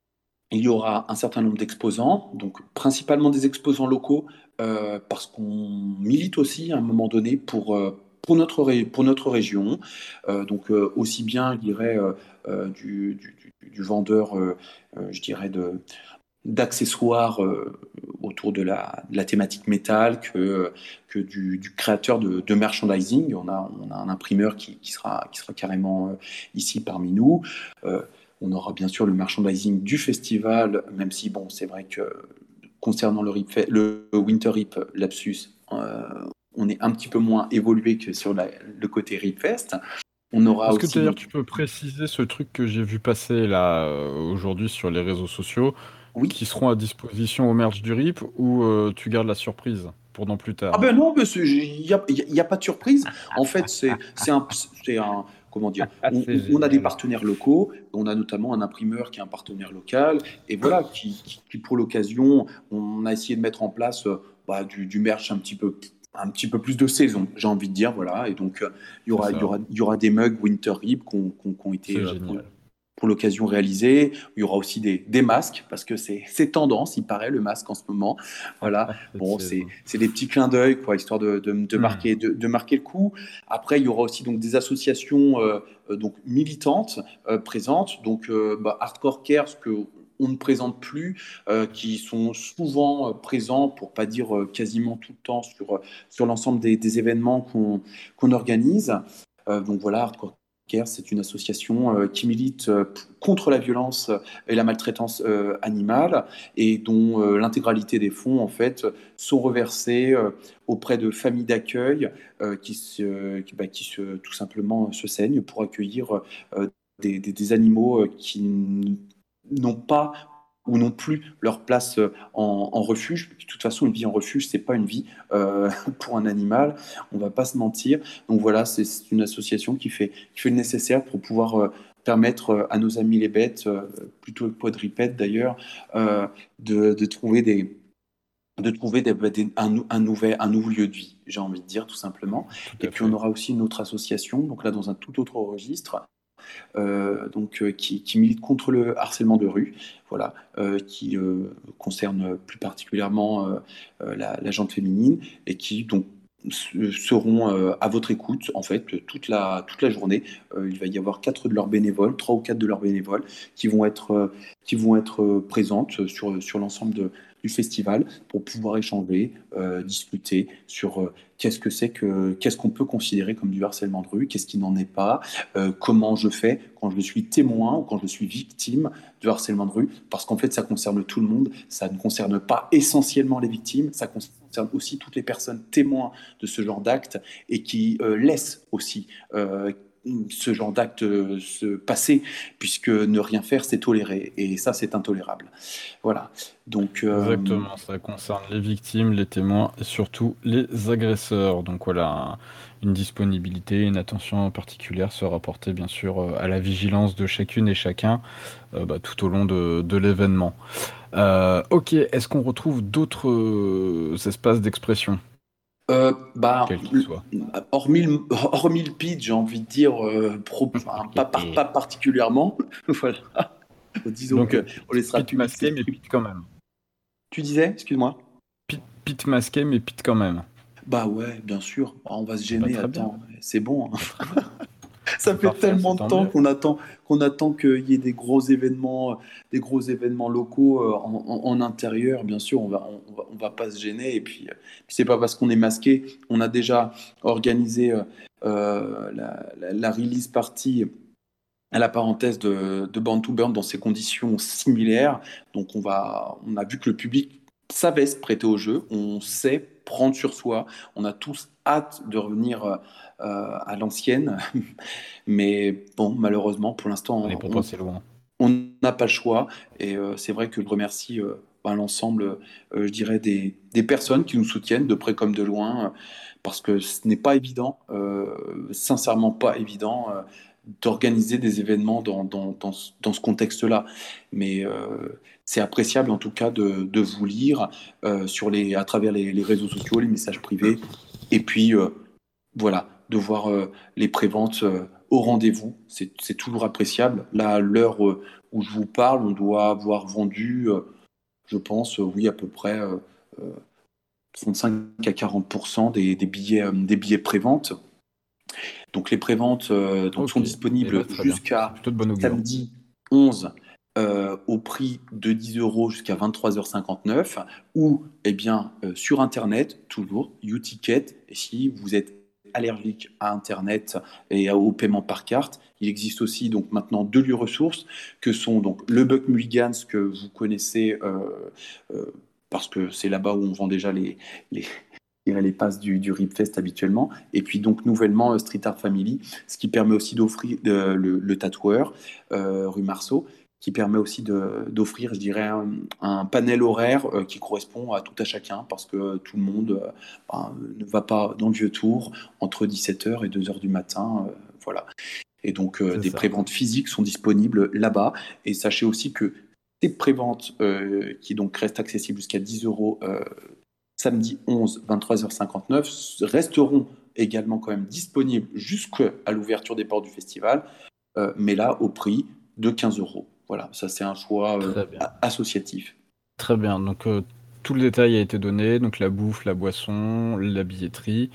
il y aura un certain nombre d'exposants, donc principalement des exposants locaux, euh, parce qu'on milite aussi à un moment donné pour, euh, pour, notre, ré- pour notre région. Euh, donc euh, aussi bien, je dirais, euh, euh, du, du- du- du vendeur, euh, euh, je dirais, de, d'accessoires euh, autour de la, de la thématique métal que, que du, du créateur de, de merchandising. On a, on a un imprimeur qui, qui sera, qui sera carrément euh, ici parmi nous. Euh, on aura bien sûr le merchandising du festival, même si bon, c'est vrai que concernant le, Rip Fe- le Winter Rip Lapsus, euh, on est un petit peu moins évolué que sur la- le côté Rip Fest. On aura Est-ce que aussi d'ailleurs donc tu peux préciser ce truc que j'ai vu passer là euh, aujourd'hui sur les réseaux sociaux, oui. qui seront à disposition au merch du R I P, ou euh, tu gardes la surprise pour dans plus Ah tard? ben non, il n'y a, y a pas de surprise. En fait, c'est c'est un, c'est un, comment dire, on, C'est on- on a des génial. partenaires locaux, on a notamment un imprimeur qui est un partenaire local, et voilà, qui, qui- qui, pour l'occasion, on a essayé de mettre en place euh, bah, du, du merch un petit peu, un petit peu plus de saison, j'ai envie de dire, voilà. Et donc, euh, il y C'est aura, il y ça, aura, ouais. il y aura des mugs Winter Rib qui ont qui ont- qui ont été C'est euh, pour, génial. pour l'occasion réalisés. Il y aura aussi des, des masques, parce que c'est c'est tendance, il paraît, le masque en ce moment. Voilà. Cette Bon, c'est saison. c'est des petits clins d'œil, quoi, histoire de, de, de Hmm. marquer, de, de marquer le coup. Après, il y aura aussi donc des associations euh, euh, donc militantes euh, présentes, donc euh, bah, Hardcore Care, ce que on ne présente plus, euh, qui sont souvent euh, présents, pour pas dire euh, quasiment tout le temps, sur, sur l'ensemble des, des événements qu'on qu'on organise. Euh, donc voilà, Hardcore Care, c'est une association euh, qui milite euh, p- contre la violence et la maltraitance euh, animale et dont euh, l'intégralité des fonds en fait sont reversés euh, auprès de familles d'accueil euh, qui, se, qui, bah, qui se, tout simplement se saignent pour accueillir euh, des, des- des animaux euh, qui n- n'ont pas ou non plus leur place euh, en, en refuge. De toute façon, une vie en refuge, c'est pas une vie euh, pour un animal. On va pas se mentir. Donc voilà, c'est c'est une association qui fait, qui fait le nécessaire pour pouvoir euh, permettre euh, à nos amis les bêtes, euh, plutôt quadrupèdes d'ailleurs, euh, de, de trouver des de trouver des- des- un, nou- un nouvel, un nouveau lieu de vie, j'ai envie de dire tout simplement. Tout Et à puis on fait. aura aussi une autre association, donc là dans un tout autre registre, euh, donc, euh, qui, qui milite contre le harcèlement de rue, voilà, euh, qui euh, concerne plus particulièrement euh, euh, la, la gente féminine et qui donc se- seront euh, à votre écoute en fait toute la, toute la journée. Euh, il va y avoir quatre de leurs bénévoles, trois ou quatre de leurs bénévoles qui vont être, euh, qui vont être euh, présentes sur, sur l'ensemble de, du festival pour pouvoir échanger, euh, discuter sur euh, qu'est-ce que c'est que qu'est-ce qu'on peut considérer comme du harcèlement de rue, qu'est-ce qui n'en est pas, euh, comment je fais quand je suis témoin ou quand je suis victime du harcèlement de rue, parce qu'en fait ça concerne tout le monde, ça ne concerne pas essentiellement les victimes, ça concerne aussi toutes les personnes témoins de ce genre d'actes et qui euh, laissent aussi euh, ce genre d'acte euh, se passer, puisque ne rien faire, c'est toléré, et ça, c'est intolérable. Voilà. Donc, euh, Exactement, ça concerne les victimes, les témoins et surtout les agresseurs. Donc voilà, une disponibilité, une attention particulière sera portée bien sûr euh, à la vigilance de chacune et chacun euh, bah, tout au long de, de l'événement. Euh, ok, est-ce qu'on retrouve d'autres euh, espaces d'expression, euh, bah, quels qu'ils soient? hormis le, hormis le pitch, j'ai envie de dire, euh, pro, enfin, pas, pas, pas particulièrement. Voilà. Disons Donc, que on laissera pit le public masqué, mais s'exprimer. pit quand même. Tu disais, excuse-moi. Pit, pit masqué, mais pit quand même. Bah ouais, bien sûr. Bah, on va se C'est pas gêner. très bien. Attends, c'est bon, hein. Pas très bien. Ça fait Parfait, tellement c'est de tant temps mieux. qu'on attend, qu'on attend qu'il y ait des gros événements, des gros événements locaux euh, en, en- en intérieur. Bien sûr, on va, on, va, on va pas se gêner. Et puis, euh, puis c'est pas parce qu'on est masqué. On a déjà organisé euh, euh, la, la- la release party à la parenthèse de, de Born to Burn dans ces conditions similaires. Donc, on va, on a vu que le public savait se prêter au jeu. On sait prendre sur soi. On a tous hâte de revenir euh, euh, à l'ancienne. Mais bon, malheureusement, pour Allez, l'instant, pour toi, on c'est loin. on n'a pas le choix. Et euh, c'est vrai que je remercie euh, ben, l'ensemble, euh, je dirais, des, des personnes qui nous soutiennent de près comme de loin, euh, parce que ce n'est pas évident, euh, sincèrement pas évident, euh, d'organiser des événements dans, dans, dans ce, dans ce contexte-là. Mais euh, c'est appréciable en tout cas de, de vous lire euh, sur les, à travers les, les réseaux sociaux, les messages privés. Et puis, euh, voilà, de voir euh, les préventes euh, au rendez-vous, c'est c'est toujours appréciable. Là, à l'heure euh, où je vous parle, on doit avoir vendu, euh, je pense, euh, oui, à peu près euh, euh, trente-cinq à quarante pour cent des, des billets, euh, des billets prévente. Donc les préventes euh, donc, sont Ok, et bah disponibles très bien. C'est jusqu'à plutôt de bonne augure. samedi onze euh, au prix de dix euros jusqu'à vingt-trois heures cinquante-neuf ou eh bien, euh, sur Internet, toujours, YouTicket. Et si vous êtes allergique à Internet et au paiement par carte, il existe aussi donc maintenant deux lieux ressources que sont donc le Buck Mulligans que vous connaissez euh, euh, parce que c'est là-bas où on vend déjà les, les, je dirais, les passes du, du Ripfest habituellement. Et puis donc nouvellement euh, Street Art Family, ce qui permet aussi d'offrir euh, le, le tatoueur euh, rue Marceau, qui permet aussi de- d'offrir, je dirais, un, un panel horaire euh, qui correspond à tout à chacun, parce que tout le monde euh, ben, ne va pas dans le vieux tour entre dix-sept heures et deux heures du matin. euh, voilà. Et donc euh, C'est des ça. préventes physiques sont disponibles là-bas. Et sachez aussi que ces préventes euh, qui donc restent accessibles jusqu'à dix euros euh, samedi onze, vingt-trois heures cinquante-neuf, resteront également quand même disponibles jusqu'à l'ouverture des portes du festival, euh, mais là au prix de quinze euros. Voilà, ça c'est un choix euh, Très bien. a- associatif. Très bien. Donc, euh, tout le détail a été donné. Donc, la bouffe, la boisson, la billetterie.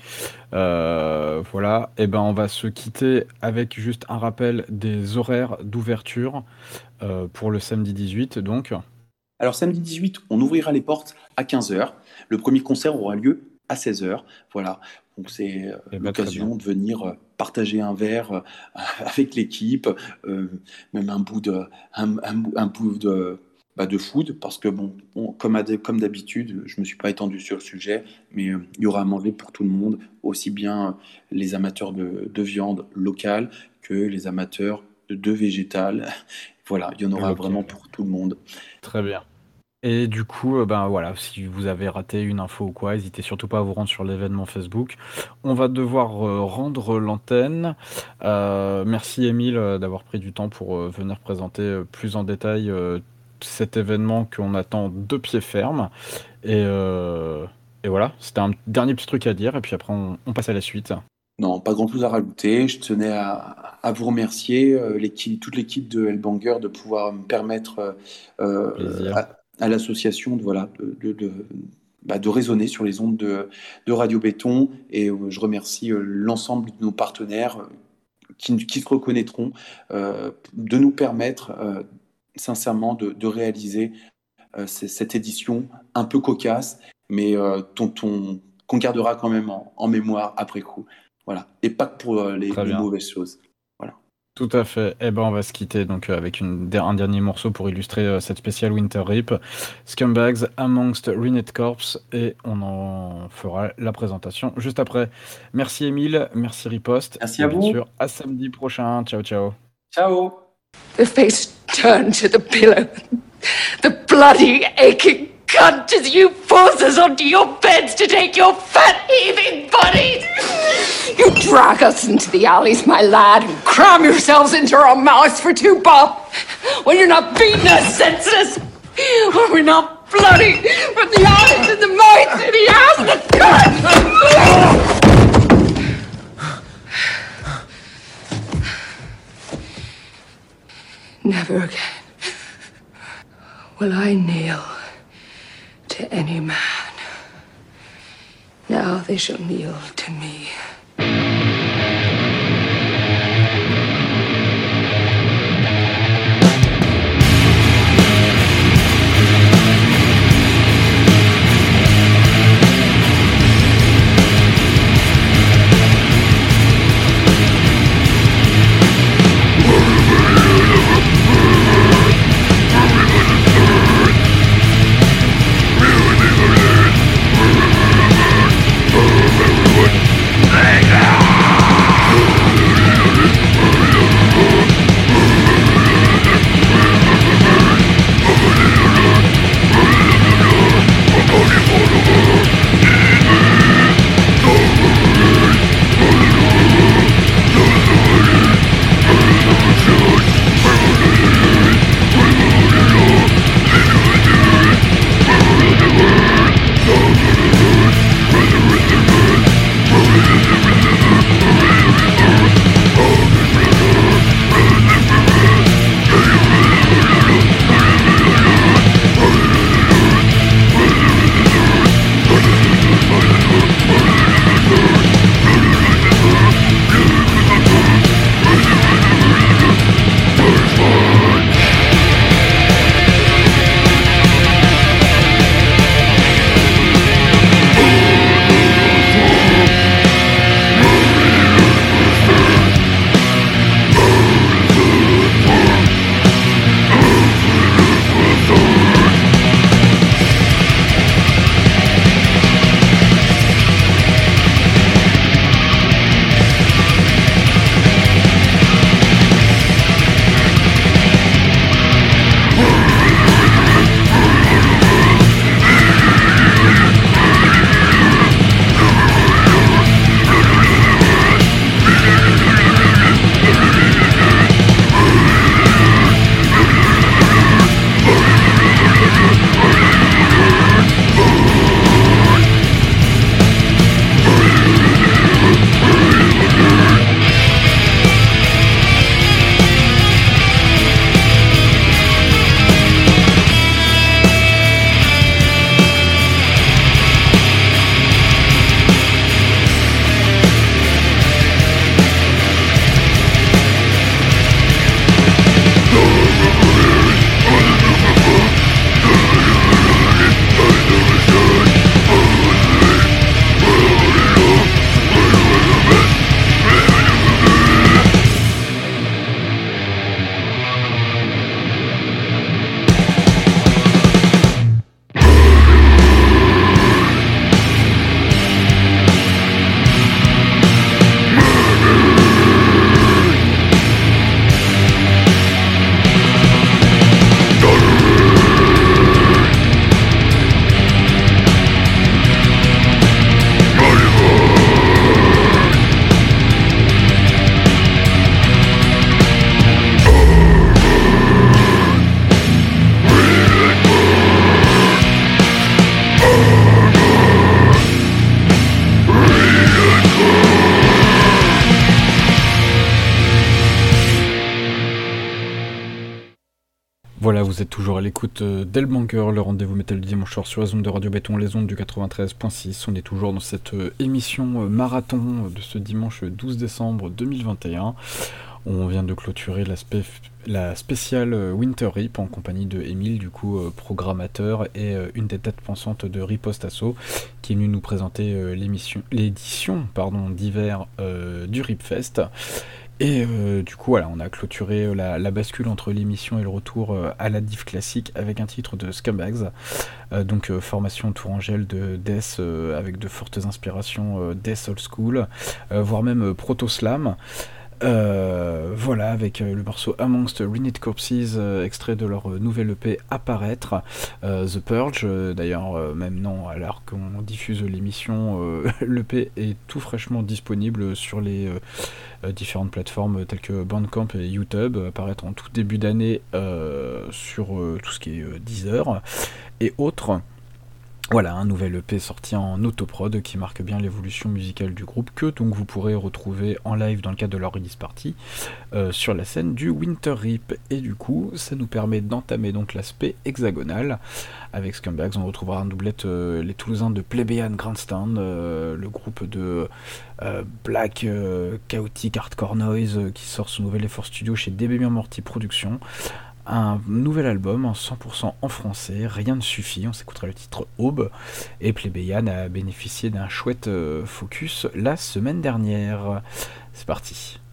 Euh, voilà. Et ben, on va se quitter avec juste un rappel des horaires d'ouverture euh, pour le samedi dix-huit. Donc, Alors samedi dix-huit, on ouvrira les portes à quinze heures. Le premier concert aura lieu à seize heures. Voilà, donc c'est euh, eh ben, très bien. l'occasion de venir euh, partager un verre euh, avec l'équipe, euh, même un bout de, un, un bout- un bout de, bah, de food, parce que bon, on- comme, à- comme d'habitude, je me suis pas étendu sur le sujet, mais euh, il y aura à manger pour tout le monde, aussi bien euh, les amateurs de, de viande locale que les amateurs de, de végétal. Voilà, il y en aura Local. vraiment pour tout le monde. Très bien. Et du coup, euh, ben voilà, si vous avez raté une info ou quoi, n'hésitez surtout pas à vous rendre sur l'événement Facebook. On va devoir euh, rendre l'antenne. Euh, merci Émile euh, d'avoir pris du temps pour euh, venir présenter euh, plus en détail euh, cet événement qu'on attend de pied ferme. Et, euh, et voilà, c'était un dernier petit truc à dire, et puis après on, on passe à la suite. Non, pas grand-chose à rajouter. Je tenais à, à vous remercier, euh, l'équipe, toute l'équipe de Hellbanger, de pouvoir me permettre euh, euh, Plaisir. à, à l'association de, voilà, de, de, de, bah, de résonner sur les ondes de, de Radio Béton. Et euh, je remercie euh, l'ensemble de nos partenaires euh, qui, qui se reconnaîtront, euh, de nous permettre euh, sincèrement de, de réaliser euh, c'est cette édition un peu cocasse, mais euh, ton, ton, qu'on gardera quand même en, en mémoire après coup. Voilà. Et pas que pour euh, les, les mauvaises choses. Voilà. Tout à fait. Eh ben, on va se quitter donc euh, avec une, un dernier morceau pour illustrer euh, cette spéciale Winter Rip. Scumbags Amongst Ruined Corpse, et on en fera la présentation juste après. Merci Émile, merci Riposte. Merci et à bien vous. sûr, à samedi prochain. Ciao, ciao. Ciao. The face turned to the pillow. The bloody, aching cunt as you force us onto your beds to take your fat, heaving bodies. You drag us into the alleys, my lad, and cram yourselves into our mouths for two bob. When you're not beating us senseless. When we're not bloody from the eyes and the mouth and the ass and the cunt. Never again will I kneel to any man. Now they shall kneel to me. Voilà, vous êtes toujours à l'écoute d'Hellbanger, le rendez-vous métal du dimanche soir sur les ondes de Radio Béton, les ondes du quatre-vingt-treize point six. On est toujours dans cette émission marathon de ce dimanche douze décembre deux mille vingt et un. On vient de clôturer la, spé- la spéciale Winter Rip en compagnie de Émile, du coup euh, programmateur et euh, une des têtes pensantes de Riposte Asso, qui est venu nous présenter euh, l'émission, l'édition pardon, d'hiver euh, du Ripfest. Et euh, du coup, voilà, on a clôturé la, la bascule entre l'émission et le retour euh, à la div classique avec un titre de Scumbags, euh, donc euh, formation tourangelle de Death euh, avec de fortes inspirations euh, Death Old School, euh, voire même euh, Proto Slam. Euh, voilà, avec euh, le morceau Amongst Ruined Corpses, euh, extrait de leur euh, nouvelle E P Apparaître, euh, The Purge, euh, d'ailleurs, euh, même non, alors qu'on diffuse l'émission, euh, l'E P est tout fraîchement disponible sur les euh, euh, différentes plateformes telles que Bandcamp et YouTube, apparaître en tout début d'année euh, sur euh, tout ce qui est euh, Deezer et autres. Voilà, un nouvel E P sorti en autoprod qui marque bien l'évolution musicale du groupe, que donc vous pourrez retrouver en live dans le cadre de leur release party euh, sur la scène du Winter Rip. Et du coup, ça nous permet d'entamer donc l'aspect hexagonal. Avec Scumbags, on retrouvera en doublette euh, les Toulousains de Plebeian Grandstand, euh, le groupe de euh, Black euh, Chaotic Hardcore Noise euh, qui sort son nouvel effort studio chez D B Morty Productions. Un nouvel album en cent pour cent en français, rien ne suffit, on s'écoutera le titre Aube, et Plebeian a bénéficié d'un chouette euh, focus la semaine dernière. C'est parti.